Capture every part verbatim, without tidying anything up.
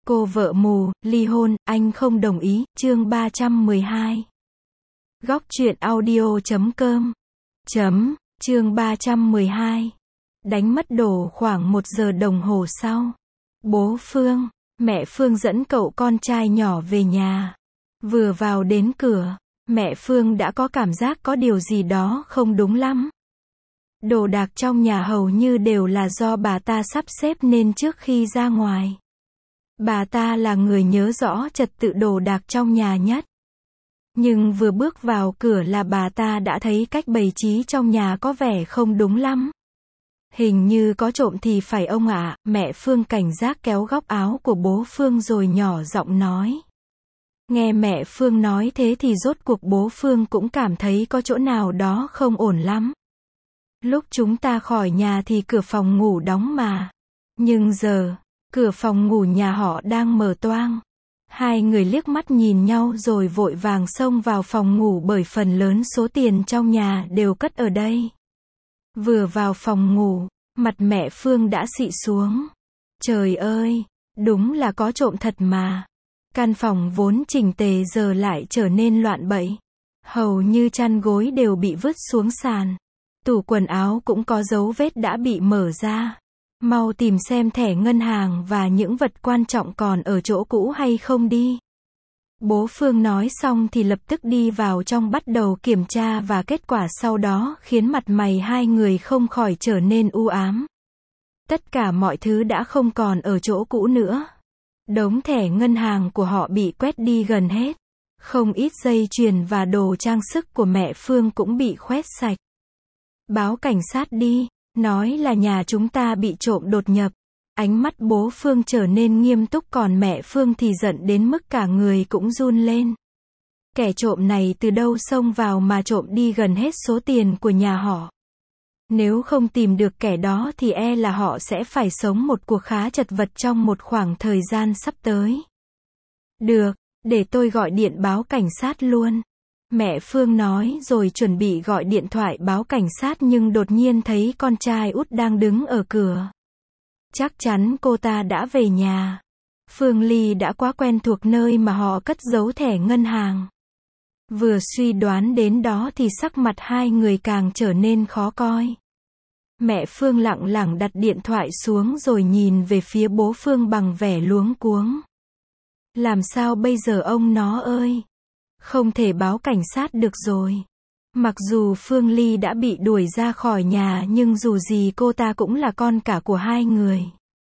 Cô vợ mù, ly hôn, anh không đồng ý, chương ba trăm mười hai. Góc truyện audio chấm com. Chấm, chương ba trăm mười hai. Đánh mất đồ khoảng một giờ đồng hồ sau. Bố Phương, mẹ Phương dẫn cậu con trai nhỏ về nhà. Vừa vào đến cửa, mẹ Phương đã có cảm giác có điều gì đó không đúng lắm. Đồ đạc trong nhà hầu như đều là do bà ta sắp xếp nên trước khi ra ngoài. Bà ta là người nhớ rõ trật tự đồ đạc trong nhà nhất. Nhưng vừa bước vào cửa là bà ta đã thấy cách bày trí trong nhà có vẻ không đúng lắm. Hình như có trộm thì phải ông ạ, mẹ Phương cảnh giác kéo góc áo của bố Phương rồi nhỏ giọng nói. Nghe mẹ Phương nói thế thì rốt cuộc bố Phương cũng cảm thấy có chỗ nào đó không ổn lắm. Lúc chúng ta khỏi nhà thì cửa phòng ngủ đóng mà. Nhưng giờ, cửa phòng ngủ nhà họ đang mở toang. Hai người liếc mắt nhìn nhau rồi vội vàng xông vào phòng ngủ bởi phần lớn số tiền trong nhà đều cất ở đây. Vừa vào phòng ngủ, mặt mẹ Phương đã xị xuống. Trời ơi, đúng là có trộm thật mà. Căn phòng vốn chỉnh tề giờ lại trở nên loạn bậy. Hầu như chăn gối đều bị vứt xuống sàn. Tủ quần áo cũng có dấu vết đã bị mở ra. Mau tìm xem thẻ ngân hàng và những vật quan trọng còn ở chỗ cũ hay không đi. Bố Phương nói xong thì lập tức đi vào trong bắt đầu kiểm tra và kết quả sau đó khiến mặt mày hai người không khỏi trở nên u ám. Tất cả mọi thứ đã không còn ở chỗ cũ nữa. Đống thẻ ngân hàng của họ bị quét đi gần hết. Không ít dây chuyền và đồ trang sức của mẹ Phương cũng bị khoét sạch. Báo cảnh sát đi. Nói là nhà chúng ta bị trộm đột nhập. Ánh mắt bố Phương trở nên nghiêm túc còn mẹ Phương thì giận đến mức cả người cũng run lên. Kẻ trộm này từ đâu xông vào mà trộm đi gần hết số tiền của nhà họ. Nếu không tìm được kẻ đó thì e là họ sẽ phải sống một cuộc khá chật vật trong một khoảng thời gian sắp tới. Được, để tôi gọi điện báo cảnh sát luôn. Mẹ Phương nói rồi chuẩn bị gọi điện thoại báo cảnh sát nhưng đột nhiên thấy con trai út đang đứng ở cửa. Chắc chắn cô ta đã về nhà. Phương Ly đã quá quen thuộc nơi mà họ cất giấu thẻ ngân hàng. Vừa suy đoán đến đó thì sắc mặt hai người càng trở nên khó coi. Mẹ Phương lặng lặng đặt điện thoại xuống rồi nhìn về phía bố Phương bằng vẻ luống cuống. Làm sao bây giờ ông nó ơi? Không thể báo cảnh sát được rồi. Mặc dù Phương Ly đã bị đuổi ra khỏi nhà nhưng dù gì cô ta cũng là con cả của hai người.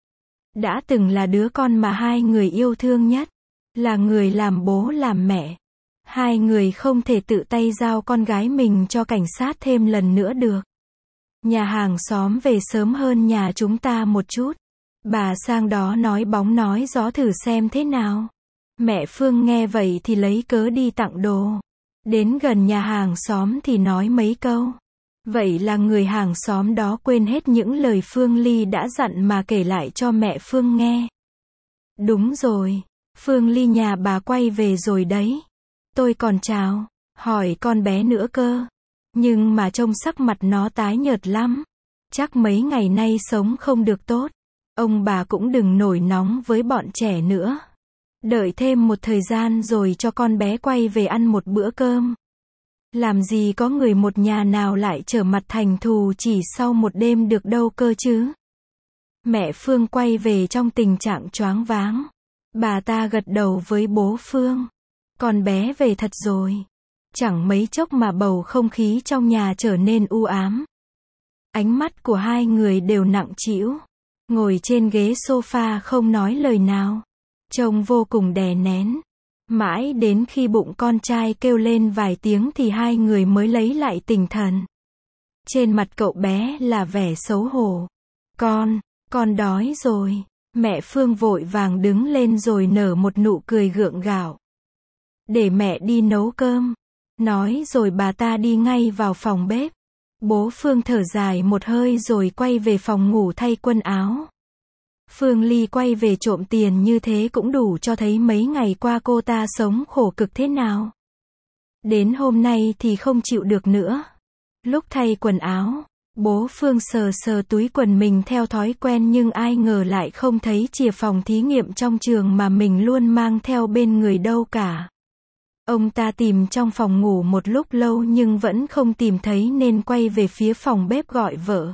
Đã từng là đứa con mà hai người yêu thương nhất. Là người làm bố làm mẹ. Hai người không thể tự tay giao con gái mình cho cảnh sát thêm lần nữa được. Nhà hàng xóm về sớm hơn nhà chúng ta một chút. Bà sang đó nói bóng nói gió thử xem thế nào. Mẹ Phương nghe vậy thì lấy cớ đi tặng đồ. Đến gần nhà hàng xóm thì nói mấy câu. Vậy là người hàng xóm đó quên hết những lời Phương Ly đã dặn mà kể lại cho mẹ Phương nghe. Đúng rồi, Phương Ly nhà bà quay về rồi đấy. Tôi còn chào, hỏi con bé nữa cơ. Nhưng mà trông sắc mặt nó tái nhợt lắm. Chắc mấy ngày nay sống không được tốt. Ông bà cũng đừng nổi nóng với bọn trẻ nữa. Đợi thêm một thời gian rồi cho con bé quay về ăn một bữa cơm. Làm gì có người một nhà nào lại trở mặt thành thù chỉ sau một đêm được đâu cơ chứ. Mẹ Phương quay về trong tình trạng choáng váng. Bà ta gật đầu với bố Phương. Con bé về thật rồi. Chẳng mấy chốc mà bầu không khí trong nhà trở nên u ám. Ánh mắt của hai người đều nặng trĩu. Ngồi trên ghế sofa không nói lời nào. Trông vô cùng đè nén. Mãi đến khi bụng con trai kêu lên vài tiếng thì hai người mới lấy lại tinh thần. Trên mặt cậu bé là vẻ xấu hổ. Con, con đói rồi. Mẹ Phương vội vàng đứng lên rồi nở một nụ cười gượng gạo. Để mẹ đi nấu cơm. Nói rồi bà ta đi ngay vào phòng bếp. Bố Phương thở dài một hơi rồi quay về phòng ngủ thay quần áo. Phương Ly quay về trộm tiền như thế cũng đủ cho thấy mấy ngày qua cô ta sống khổ cực thế nào. Đến hôm nay thì không chịu được nữa. Lúc thay quần áo, Bố Phương sờ sờ túi quần mình theo thói quen nhưng ai ngờ lại không thấy chìa phòng thí nghiệm trong trường mà mình luôn mang theo bên người đâu cả. Ông ta tìm trong phòng ngủ một lúc lâu nhưng vẫn không tìm thấy nên quay về phía phòng bếp gọi vợ.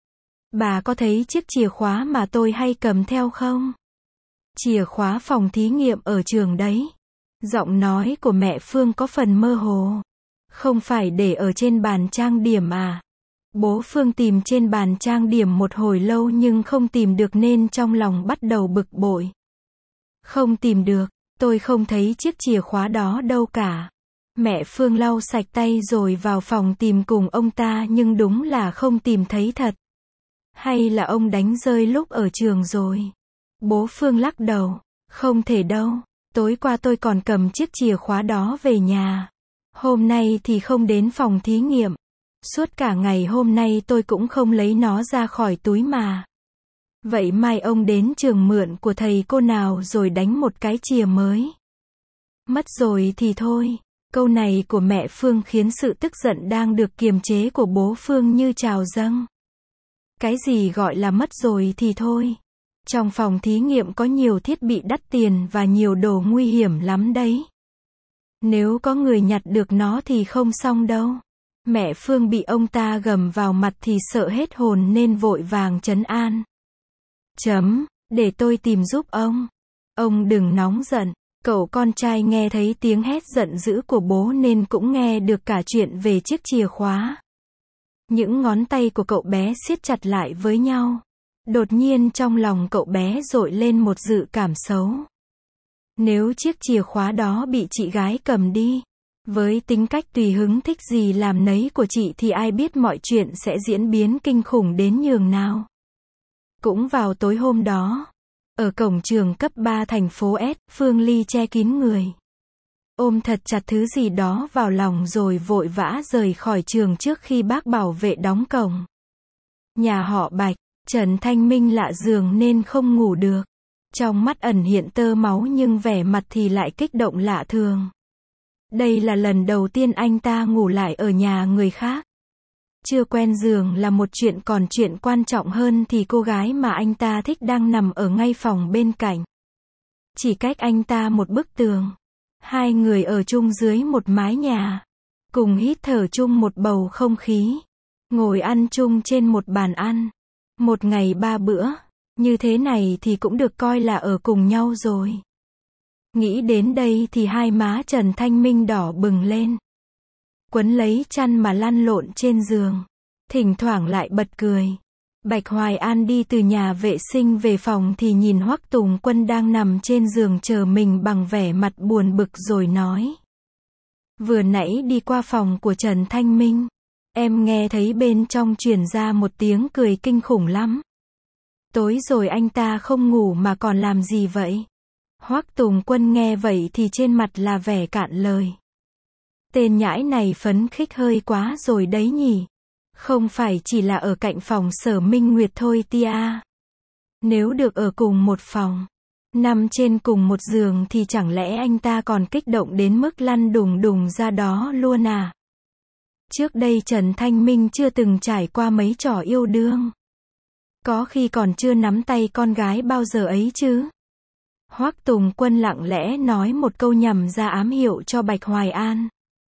Bà có thấy chiếc chìa khóa mà tôi hay cầm theo không? Chìa khóa phòng thí nghiệm ở trường đấy. Giọng nói của mẹ Phương có phần mơ hồ. Không phải để ở trên bàn trang điểm à? Bố Phương tìm trên bàn trang điểm một hồi lâu nhưng không tìm được nên trong lòng bắt đầu bực bội. Không tìm được, tôi không thấy chiếc chìa khóa đó đâu cả. Mẹ Phương lau sạch tay rồi vào phòng tìm cùng ông ta nhưng đúng là không tìm thấy thật. Hay là ông đánh rơi lúc ở trường rồi? Bố Phương lắc đầu. Không thể đâu. Tối qua tôi còn cầm chiếc chìa khóa đó về nhà. Hôm nay thì không đến phòng thí nghiệm. Suốt cả ngày hôm nay tôi cũng không lấy nó ra khỏi túi mà. Vậy mai ông đến trường mượn của thầy cô nào rồi đánh một cái chìa mới. Mất rồi thì thôi. Câu này của mẹ Phương khiến sự tức giận đang được kiềm chế của bố Phương như trào dâng. Cái gì gọi là mất rồi thì thôi. Trong phòng thí nghiệm có nhiều thiết bị đắt tiền và nhiều đồ nguy hiểm lắm đấy. Nếu có người nhặt được nó thì không xong đâu. Mẹ Phương bị ông ta gầm vào mặt thì sợ hết hồn nên vội vàng trấn an. Chấm, để tôi tìm giúp ông. Ông đừng nóng giận. Cậu con trai nghe thấy tiếng hét giận dữ của bố nên cũng nghe được cả chuyện về chiếc chìa khóa. Những ngón tay của cậu bé siết chặt lại với nhau. Đột nhiên trong lòng cậu bé dội lên một dự cảm xấu. Nếu chiếc chìa khóa đó bị chị gái cầm đi, với tính cách tùy hứng thích gì làm nấy của chị thì ai biết mọi chuyện sẽ diễn biến kinh khủng đến nhường nào. Cũng vào tối hôm đó, ở cổng trường cấp ba thành phố S, Phương Ly che kín người. Ôm thật chặt thứ gì đó vào lòng rồi vội vã rời khỏi trường trước khi bác bảo vệ đóng cổng. Nhà họ Bạch, Trần Thanh Minh lạ giường nên không ngủ được. Trong mắt ẩn hiện tơ máu nhưng vẻ mặt thì lại kích động lạ thường. Đây là lần đầu tiên anh ta ngủ lại ở nhà người khác. Chưa quen giường là một chuyện, còn chuyện quan trọng hơn thì cô gái mà anh ta thích đang nằm ở ngay phòng bên cạnh. Chỉ cách anh ta một bức tường. Hai người ở chung dưới một mái nhà. Cùng hít thở chung một bầu không khí. Ngồi ăn chung trên một bàn ăn. Một ngày ba bữa. Như thế này thì cũng được coi là ở cùng nhau rồi. Nghĩ đến đây thì hai má Trần Thanh Minh đỏ bừng lên. Quấn lấy chăn mà lăn lộn trên giường. Thỉnh thoảng lại bật cười. Bạch Hoài An đi từ nhà vệ sinh về phòng thì nhìn Hoắc Tùng Quân đang nằm trên giường chờ mình bằng vẻ mặt buồn bực rồi nói. Vừa nãy đi qua phòng của Trần Thanh Minh. Em nghe thấy bên trong truyền ra một tiếng cười kinh khủng lắm. Tối rồi anh ta không ngủ mà còn làm gì vậy? Hoắc Tùng Quân nghe vậy thì trên mặt là vẻ cạn lời. Tên nhãi này phấn khích hơi quá rồi đấy nhỉ. Không phải chỉ là ở cạnh phòng Sở Minh Nguyệt thôi tia. Nếu được ở cùng một phòng, nằm trên cùng một giường thì chẳng lẽ anh ta còn kích động đến mức lăn đùng đùng ra đó luôn à? Trước đây Trần Thanh Minh chưa từng trải qua mấy trò yêu đương. Có khi còn chưa nắm tay con gái bao giờ ấy chứ. Hoắc Tùng Quân lặng lẽ nói một câu nhằm ra ám hiệu cho Bạch Hoài An.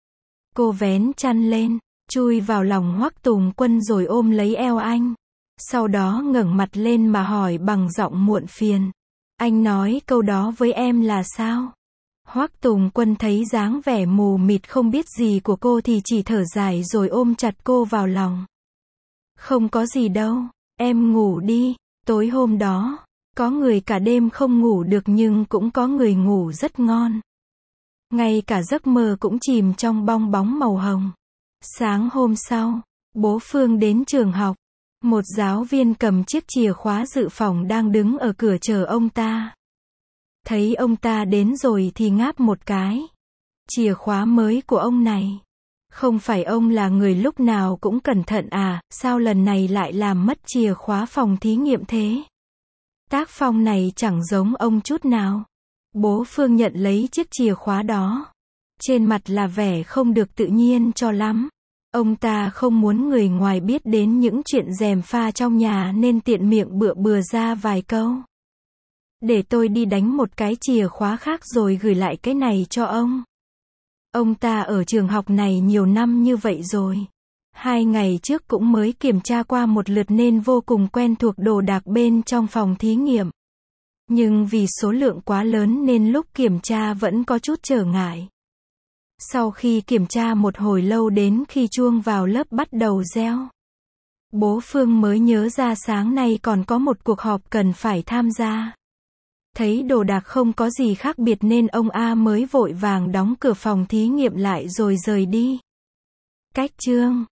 Cô vén chăn lên, chui vào lòng Hoắc Tùng Quân rồi ôm lấy eo anh. Sau đó ngẩng mặt lên mà hỏi bằng giọng muộn phiền. Anh nói câu đó với em là sao? Hoắc Tùng Quân thấy dáng vẻ mù mịt không biết gì của cô thì chỉ thở dài rồi ôm chặt cô vào lòng. Không có gì đâu, em ngủ đi. Tối hôm đó, có người cả đêm không ngủ được nhưng cũng có người ngủ rất ngon. Ngay cả giấc mơ cũng chìm trong bong bóng màu hồng. Sáng hôm sau, bố Phương đến trường học. Một giáo viên cầm chiếc chìa khóa dự phòng đang đứng ở cửa chờ ông ta. Thấy ông ta đến rồi thì ngáp một cái. Chìa khóa mới của ông này. Không phải ông là người lúc nào cũng cẩn thận à, sao lần này lại làm mất chìa khóa phòng thí nghiệm thế? Tác phong này chẳng giống ông chút nào. Bố Phương nhận lấy chiếc chìa khóa đó. Trên mặt là vẻ không được tự nhiên cho lắm. Ông ta không muốn người ngoài biết đến những chuyện gièm pha trong nhà nên tiện miệng bựa bừa ra vài câu. Để tôi đi đánh một cái chìa khóa khác rồi gửi lại cái này cho ông. Ông ta ở trường học này nhiều năm như vậy rồi. Hai ngày trước cũng mới kiểm tra qua một lượt nên vô cùng quen thuộc đồ đạc bên trong phòng thí nghiệm. Nhưng vì số lượng quá lớn nên lúc kiểm tra vẫn có chút trở ngại. Sau khi kiểm tra một hồi lâu đến khi chuông vào lớp bắt đầu reo, bố Phương mới nhớ ra sáng nay còn có một cuộc họp cần phải tham gia. Thấy đồ đạc không có gì khác biệt nên ông A mới vội vàng đóng cửa phòng thí nghiệm lại rồi rời đi. Cách chương